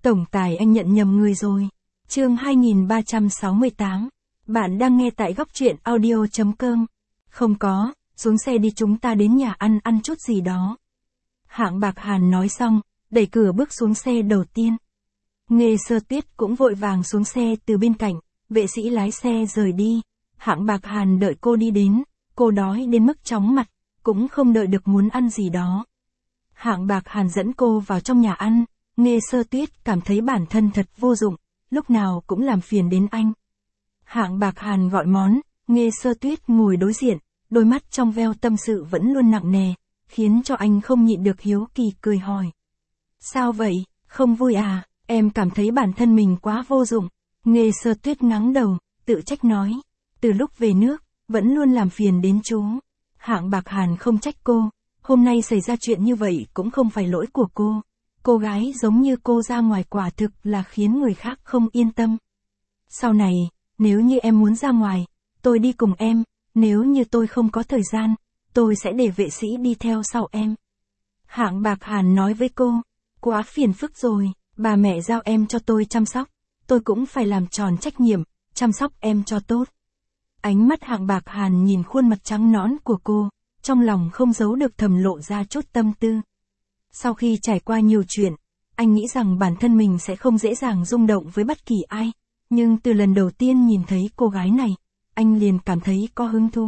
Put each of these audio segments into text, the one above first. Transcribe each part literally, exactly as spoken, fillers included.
Tổng tài anh nhận nhầm người rồi. Chương hai nghìn ba trăm sáu mươi tám. Bạn đang nghe tại góc truyện audio chấm com. Không có, xuống xe đi, chúng ta đến nhà ăn ăn chút gì đó. Hạng Bạc Hàn nói xong, đẩy cửa bước xuống xe đầu tiên. Nghê Sơ Tuyết cũng vội vàng xuống xe từ bên cạnh, vệ sĩ lái xe rời đi. Hạng Bạc Hàn đợi cô đi đến, cô đói đến mức chóng mặt, cũng không đợi được muốn ăn gì đó. Hạng Bạc Hàn dẫn cô vào trong nhà ăn, Nghê Sơ Tuyết cảm thấy bản thân thật vô dụng, lúc nào cũng làm phiền đến anh. Hạng Bạc Hàn gọi món, Nghê Sơ Tuyết ngồi đối diện, đôi mắt trong veo tâm sự vẫn luôn nặng nề, khiến cho anh không nhịn được hiếu kỳ cười hỏi. Sao vậy, không vui à, em cảm thấy bản thân mình quá vô dụng. Nghê Sơ Tuyết ngắng đầu, tự trách nói, từ lúc về nước, vẫn luôn làm phiền đến chú. Hạng Bạc Hàn không trách cô, hôm nay xảy ra chuyện như vậy cũng không phải lỗi của cô. Cô gái giống như cô ra ngoài quả thực là khiến người khác không yên tâm. Sau này, nếu như em muốn ra ngoài, tôi đi cùng em, nếu như tôi không có thời gian, tôi sẽ để vệ sĩ đi theo sau em. Hạng Bạc Hàn nói với cô, quá phiền phức rồi, bà mẹ giao em cho tôi chăm sóc, tôi cũng phải làm tròn trách nhiệm, chăm sóc em cho tốt. Ánh mắt Hạng Bạc Hàn nhìn khuôn mặt trắng nõn của cô, trong lòng không giấu được thầm lộ ra chút tâm tư. Sau khi trải qua nhiều chuyện, anh nghĩ rằng bản thân mình sẽ không dễ dàng rung động với bất kỳ ai, nhưng từ lần đầu tiên nhìn thấy cô gái này, anh liền cảm thấy có hứng thú.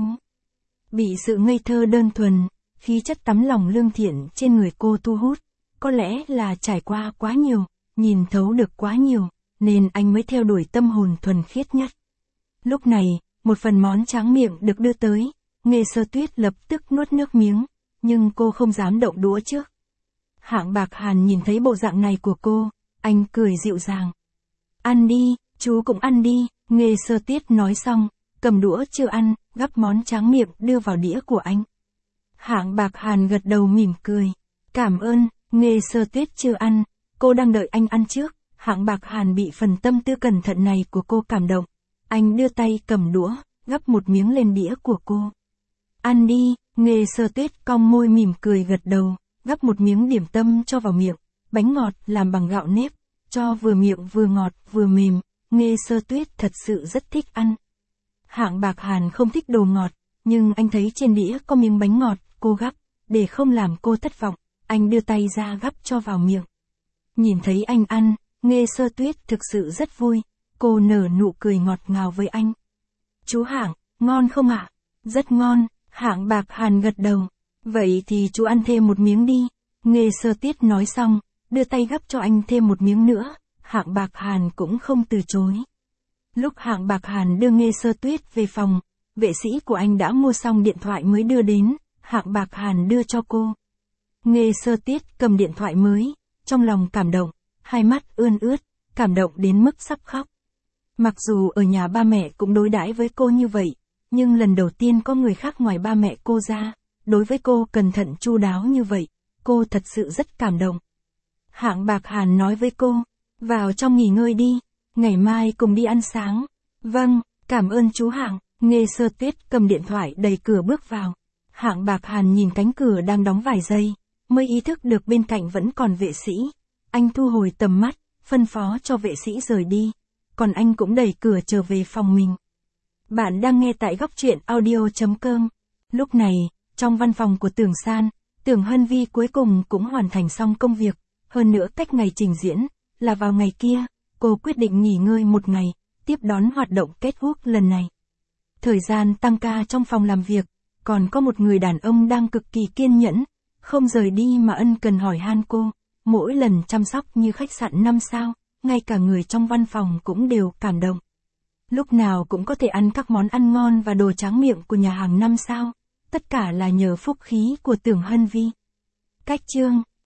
Bị sự ngây thơ đơn thuần, khí chất tấm lòng lương thiện trên người cô thu hút, có lẽ là trải qua quá nhiều, nhìn thấu được quá nhiều, nên anh mới theo đuổi tâm hồn thuần khiết nhất. Lúc này, một phần món tráng miệng được đưa tới, Nghê Sơ Tuyết lập tức nuốt nước miếng, nhưng cô không dám động đũa trước. Hạng Bạc Hàn nhìn thấy bộ dạng này của cô, anh cười dịu dàng. Ăn đi, chú cũng ăn đi, Nghê Sơ Tuyết nói xong, cầm đũa chưa ăn, gắp món tráng miệng đưa vào đĩa của anh. Hạng Bạc Hàn gật đầu mỉm cười. Cảm ơn, Nghê Sơ Tuyết chưa ăn, cô đang đợi anh ăn trước. Hạng Bạc Hàn bị phần tâm tư cẩn thận này của cô cảm động. Anh đưa tay cầm đũa, gắp một miếng lên đĩa của cô. Ăn đi, Nghê Sơ Tuyết cong môi mỉm cười gật đầu, gắp một miếng điểm tâm cho vào miệng, bánh ngọt làm bằng gạo nếp, cho vừa miệng vừa ngọt vừa mềm, Nghê Sơ Tuyết thật sự rất thích ăn. Hạng Bạc Hàn không thích đồ ngọt, nhưng anh thấy trên đĩa có miếng bánh ngọt, cô gắp, để không làm cô thất vọng, anh đưa tay ra gắp cho vào miệng. Nhìn thấy anh ăn, Nghê Sơ Tuyết thực sự rất vui, cô nở nụ cười ngọt ngào với anh. Chú Hạng, ngon không ạ? Rất ngon, Hạng Bạc Hàn gật đầu. Vậy thì chú ăn thêm một miếng đi. Nghê Sơ Tuyết nói xong, đưa tay gắp cho anh thêm một miếng nữa, Hạng Bạc Hàn cũng không từ chối. Lúc Hạng Bạc Hàn đưa Nghê Sơ Tuyết về phòng, vệ sĩ của anh đã mua xong điện thoại mới đưa đến, Hạng Bạc Hàn đưa cho cô. Nghê Sơ Tuyết cầm điện thoại mới, trong lòng cảm động, hai mắt ươn ướt, cảm động đến mức sắp khóc. Mặc dù ở nhà ba mẹ cũng đối đãi với cô như vậy, nhưng lần đầu tiên có người khác ngoài ba mẹ cô ra, đối với cô cẩn thận chu đáo như vậy, cô thật sự rất cảm động. Hạng Bạc Hàn nói với cô, vào trong nghỉ ngơi đi, ngày mai cùng đi ăn sáng. Vâng, cảm ơn chú Hạng. Nghê Sơ Tuyết cầm điện thoại đẩy cửa bước vào. Hạng Bạc Hàn nhìn cánh cửa đang đóng vài giây, mới ý thức được bên cạnh vẫn còn vệ sĩ. Anh thu hồi tầm mắt, phân phó cho vệ sĩ rời đi, còn anh cũng đẩy cửa trở về phòng mình. Bạn đang nghe tại góc truyện audio chấm com. Lúc này, trong văn phòng của Tưởng San, Tưởng Hân Vi cuối cùng cũng hoàn thành xong công việc, hơn nữa cách ngày trình diễn, là vào ngày kia, cô quyết định nghỉ ngơi một ngày, tiếp đón hoạt động kết hút lần này. Thời gian tăng ca trong phòng làm việc, còn có một người đàn ông đang cực kỳ kiên nhẫn, không rời đi mà ân cần hỏi han cô, mỗi lần chăm sóc như khách sạn năm sao, ngay cả người trong văn phòng cũng đều cảm động. Lúc nào cũng có thể ăn các món ăn ngon và đồ tráng miệng của nhà hàng năm sao, tất cả là nhờ phúc khí của Tưởng Hân Vi. Cách chương